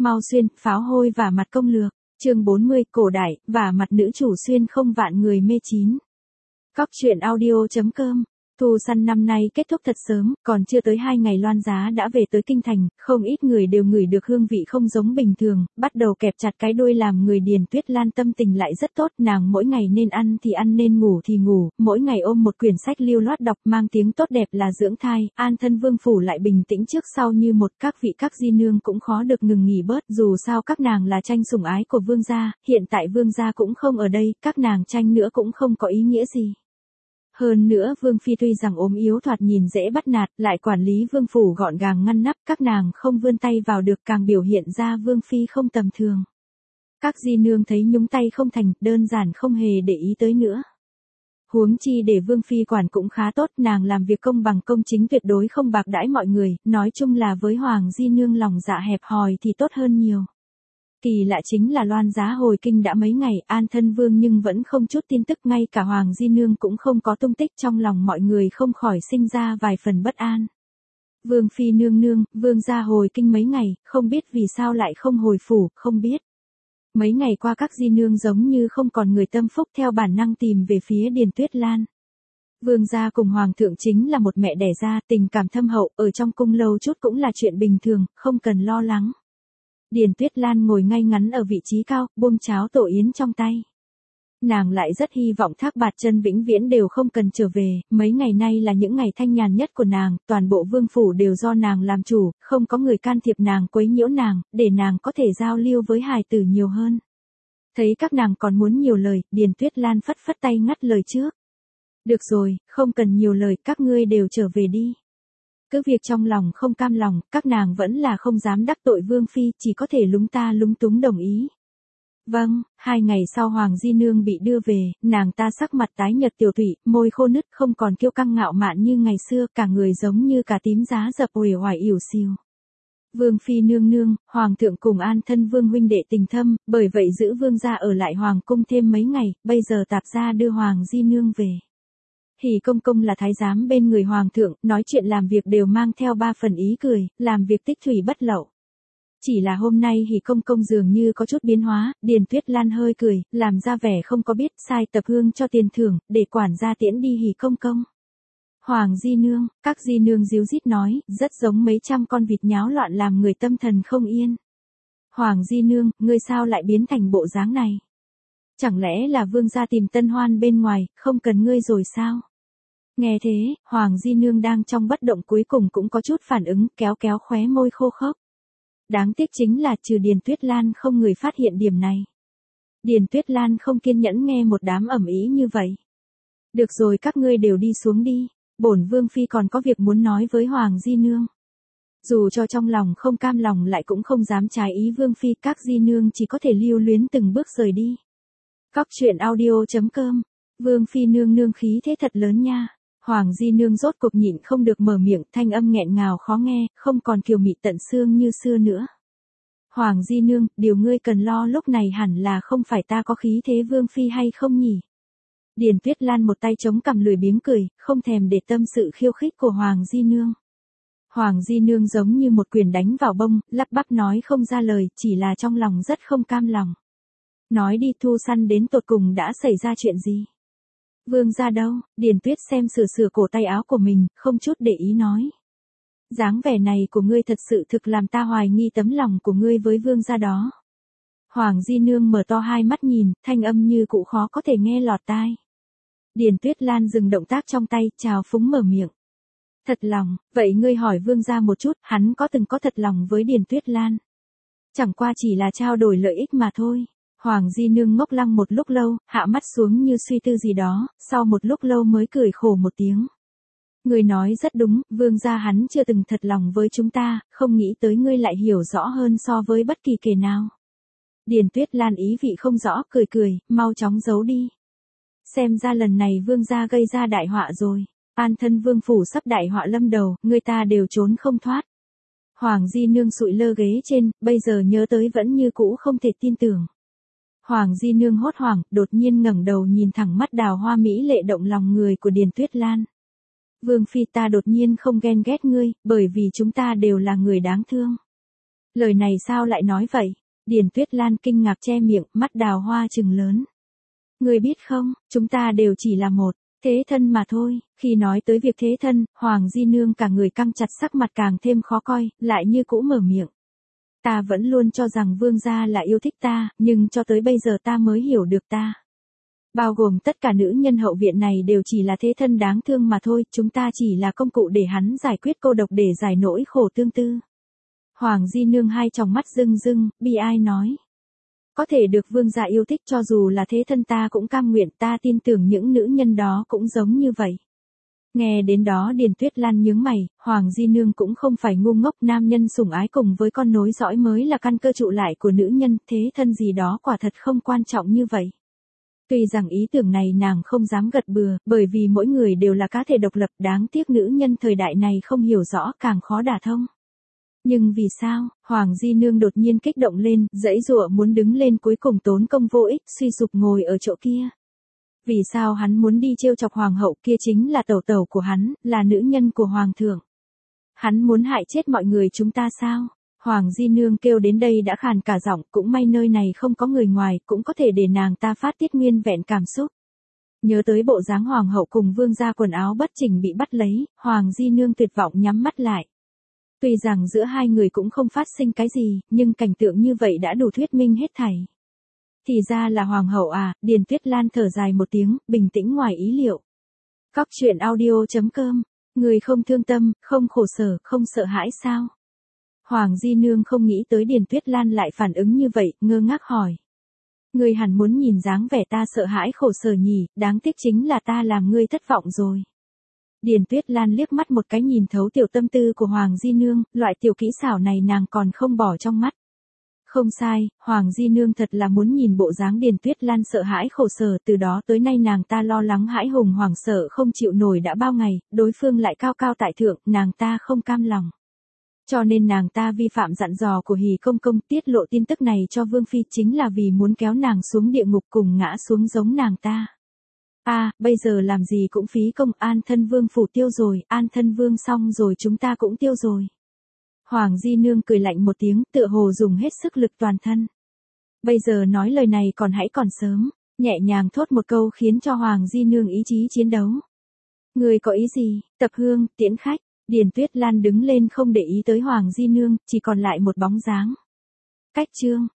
Mau xuyên, pháo hôi và mặt công lược. Chương 40, cổ đại, và mặt nữ chủ xuyên không vạn người mê chín. Cóc truyện audio.com. Thu săn năm nay kết thúc thật sớm, còn chưa tới 2 ngày Loan Giá đã về tới kinh thành, không ít người đều ngửi được hương vị không giống bình thường, bắt đầu kẹp chặt cái đuôi làm người Điền Tuyết Lan tâm tình lại rất tốt, nàng mỗi ngày nên ăn thì ăn nên ngủ thì ngủ, mỗi ngày ôm một quyển sách lưu loát đọc mang tiếng tốt đẹp là dưỡng thai, An Thân Vương phủ lại bình tĩnh trước sau như một, các vị các di nương cũng khó được ngừng nghỉ bớt, dù sao các nàng là tranh sủng ái của vương gia, hiện tại vương gia cũng không ở đây, các nàng tranh nữa cũng không có ý nghĩa gì. Hơn nữa Vương Phi tuy rằng ốm yếu thoạt nhìn dễ bắt nạt, lại quản lý vương phủ gọn gàng ngăn nắp, các nàng không vươn tay vào được càng biểu hiện ra Vương Phi không tầm thường. Các di nương thấy nhúng tay không thành, đơn giản không hề để ý tới nữa. Huống chi để Vương Phi quản cũng khá tốt, nàng làm việc công bằng công chính tuyệt đối không bạc đãi mọi người, nói chung là với Hoàng di nương lòng dạ hẹp hòi thì tốt hơn nhiều. Kỳ lạ chính là Loan Giá hồi kinh đã mấy ngày, An Thân Vương nhưng vẫn không chút tin tức, ngay cả Hoàng di nương cũng không có tung tích, trong lòng mọi người không khỏi sinh ra vài phần bất an. Vương Phi nương nương, vương gia hồi kinh mấy ngày, không biết vì sao lại không hồi phủ, không biết. Mấy ngày qua các di nương giống như không còn người tâm phúc, theo bản năng tìm về phía Điền Tuyết Lan. Vương gia cùng Hoàng thượng chính là một mẹ đẻ ra, tình cảm thâm hậu, ở trong cung lâu chút cũng là chuyện bình thường, không cần lo lắng. Điền Tuyết Lan ngồi ngay ngắn ở vị trí cao, buông cháo tổ yến trong tay. Nàng lại rất hy vọng Thác Bạt Chân vĩnh viễn đều không cần trở về, mấy ngày nay là những ngày thanh nhàn nhất của nàng, toàn bộ vương phủ đều do nàng làm chủ, không có người can thiệp nàng quấy nhiễu nàng, để nàng có thể giao lưu với hài tử nhiều hơn. Thấy các nàng còn muốn nhiều lời, Điền Tuyết Lan phất phất tay ngắt lời trước. Được rồi, không cần nhiều lời, các ngươi đều trở về đi. Cứ việc trong lòng không cam lòng, các nàng vẫn là không dám đắc tội Vương Phi, chỉ có thể lúng ta lúng túng đồng ý. Vâng, 2 ngày sau Hoàng di nương bị đưa về, nàng ta sắc mặt tái nhợt tiểu thủy, môi khô nứt, không còn kiêu căng ngạo mạn như ngày xưa, cả người giống như cà tím giá dập uể oải ỉu xìu. Vương Phi nương nương, Hoàng thượng cùng An Thân Vương huynh đệ tình thâm, bởi vậy giữ vương gia ở lại Hoàng cung thêm mấy ngày, bây giờ tạp gia đưa Hoàng di nương về. Hỉ công công là thái giám bên người Hoàng thượng, nói chuyện làm việc đều mang theo 3 phần ý cười, làm việc tích thủy bất lậu. Chỉ là hôm nay Hỉ công công dường như có chút biến hóa, Điền Tuyết Lan hơi cười, làm ra vẻ không có biết, sai tập hương cho tiền thưởng, để quản gia tiễn đi Hỉ công công. Hoàng di nương, các di nương díu dít nói, rất giống mấy trăm con vịt nháo loạn làm người tâm thần không yên. Hoàng di nương, ngươi sao lại biến thành bộ dáng này? Chẳng lẽ là vương gia tìm tân hoan bên ngoài, không cần ngươi rồi sao? Nghe thế, Hoàng di nương đang trong bất động cuối cùng cũng có chút phản ứng, kéo kéo khóe môi khô khốc. Đáng tiếc chính là trừ Điền Tuyết Lan không người phát hiện điểm này. Điền Tuyết Lan không kiên nhẫn nghe một đám ầm ĩ như vậy. Được rồi, các ngươi đều đi xuống đi, bổn Vương Phi còn có việc muốn nói với Hoàng di nương. Dù cho trong lòng không cam lòng lại cũng không dám trái ý Vương Phi, các di nương chỉ có thể lưu luyến từng bước rời đi. Cóc truyện audio.com. Vương Phi nương nương khí thế thật lớn nha. Hoàng di nương rốt cuộc nhịn không được mở miệng, thanh âm nghẹn ngào khó nghe, không còn kiều mị tận xương như xưa nữa. Hoàng di nương, điều ngươi cần lo lúc này hẳn là không phải ta có khí thế Vương Phi hay không nhỉ? Điền Tuyết Lan một tay chống cằm lười biếng cười, không thèm để tâm sự khiêu khích của Hoàng di nương. Hoàng di nương giống như một quyền đánh vào bông, lắp bắp nói không ra lời, chỉ là trong lòng rất không cam lòng. Nói đi, Thu săn đến tột cùng đã xảy ra chuyện gì? Vương gia đâu? Điền Tuyết xem sửa cổ tay áo của mình, không chút để ý nói. Dáng vẻ này của ngươi thật sự thực làm ta hoài nghi tấm lòng của ngươi với vương gia đó. Hoàng di nương mở to hai mắt nhìn, thanh âm như cụ khó có thể nghe lọt tai. Điền Tuyết Lan dừng động tác trong tay, chào phúng mở miệng. Thật lòng, vậy ngươi hỏi vương gia một chút, hắn có từng có thật lòng với Điền Tuyết Lan? Chẳng qua chỉ là trao đổi lợi ích mà thôi. Hoàng di nương ngốc lăng một lúc lâu, hạ mắt xuống như suy tư gì đó, sau một lúc lâu mới cười khổ một tiếng. Ngươi nói rất đúng, vương gia hắn chưa từng thật lòng với chúng ta, không nghĩ tới ngươi lại hiểu rõ hơn so với bất kỳ kẻ nào. Điền Tuyết Lan ý vị không rõ, cười cười, mau chóng giấu đi. Xem ra lần này vương gia gây ra đại họa rồi. An Thân Vương phủ sắp đại họa lâm đầu, người ta đều trốn không thoát. Hoàng di nương sụi lơ ghế trên, bây giờ nhớ tới vẫn như cũ không thể tin tưởng. Hoàng di nương hốt hoảng, đột nhiên ngẩng đầu nhìn thẳng mắt đào hoa mỹ lệ động lòng người của Điền Tuyết Lan. Vương Phi, ta đột nhiên không ghen ghét ngươi, bởi vì chúng ta đều là người đáng thương. Lời này sao lại nói vậy? Điền Tuyết Lan kinh ngạc che miệng, mắt đào hoa trừng lớn. Ngươi biết không, chúng ta đều chỉ là một thế thân mà thôi. Khi nói tới việc thế thân, Hoàng Di Nương cả người căng chặt, sắc mặt càng thêm khó coi, lại như cũ mở miệng. Ta vẫn luôn cho rằng vương gia là yêu thích ta, nhưng cho tới bây giờ ta mới hiểu được ta. Bao gồm tất cả nữ nhân hậu viện này đều chỉ là thế thân đáng thương mà thôi, chúng ta chỉ là công cụ để hắn giải quyết cô độc, để giải nỗi khổ tương tư. Hoàng Di Nương hai tròng mắt rưng rưng, bi ai nói. Có thể được vương gia yêu thích cho dù là thế thân ta cũng cam nguyện, ta tin tưởng những nữ nhân đó cũng giống như vậy. Nghe đến đó Điền Tuyết Lan nhướng mày, Hoàng Di Nương cũng không phải ngu ngốc, nam nhân sủng ái cùng với con nối dõi mới là căn cơ trụ lại của nữ nhân, thế thân gì đó quả thật không quan trọng như vậy. Tuy rằng ý tưởng này nàng không dám gật bừa, bởi vì mỗi người đều là cá thể độc lập, đáng tiếc nữ nhân thời đại này không hiểu rõ, càng khó đả thông. Nhưng vì sao, Hoàng Di Nương đột nhiên kích động lên, giãy giụa muốn đứng lên, cuối cùng tốn công vô ích, suy sụp ngồi ở chỗ kia. Vì sao hắn muốn đi trêu chọc hoàng hậu, kia chính là tẩu tẩu của hắn, là nữ nhân của hoàng thượng. Hắn muốn hại chết mọi người chúng ta sao? Hoàng Di Nương kêu đến đây đã khàn cả giọng, cũng may nơi này không có người ngoài, cũng có thể để nàng ta phát tiết nguyên vẹn cảm xúc. Nhớ tới bộ dáng hoàng hậu cùng vương gia quần áo bất chỉnh bị bắt lấy, Hoàng Di Nương tuyệt vọng nhắm mắt lại. Tuy rằng giữa hai người cũng không phát sinh cái gì, nhưng cảnh tượng như vậy đã đủ thuyết minh hết thảy. Thì ra là hoàng hậu à, Điền Tuyết Lan thở dài một tiếng, bình tĩnh ngoài ý liệu. Cóc truyện audio.com, người không thương tâm, không khổ sở, không sợ hãi sao? Hoàng Di Nương không nghĩ tới Điền Tuyết Lan lại phản ứng như vậy, ngơ ngác hỏi. Ngươi hẳn muốn nhìn dáng vẻ ta sợ hãi khổ sở nhỉ, đáng tiếc chính là ta làm ngươi thất vọng rồi. Điền Tuyết Lan liếc mắt một cái nhìn thấu tiểu tâm tư của Hoàng Di Nương, loại tiểu kỹ xảo này nàng còn không bỏ trong mắt. Không sai, Hoàng Di Nương thật là muốn nhìn bộ dáng Điền Tuyết Lan sợ hãi khổ sở, từ đó tới nay nàng ta lo lắng hãi hùng hoảng sợ không chịu nổi đã bao ngày, đối phương lại cao cao tại thượng, nàng ta không cam lòng. Cho nên nàng ta vi phạm dặn dò của Hỉ Công Công, tiết lộ tin tức này cho Vương Phi chính là vì muốn kéo nàng xuống địa ngục cùng ngã xuống giống nàng ta. Bây giờ làm gì cũng phí công, An Thân Vương phủ tiêu rồi, An Thân Vương xong rồi chúng ta cũng tiêu rồi. Hoàng Di Nương cười lạnh một tiếng, tựa hồ dùng hết sức lực toàn thân. Bây giờ nói lời này còn sớm, nhẹ nhàng thốt một câu khiến cho Hoàng Di Nương ý chí chiến đấu. Người có ý gì? Tập hương, tiễn khách. Điền Tuyết Lan đứng lên không để ý tới Hoàng Di Nương, chỉ còn lại một bóng dáng. Cách chương.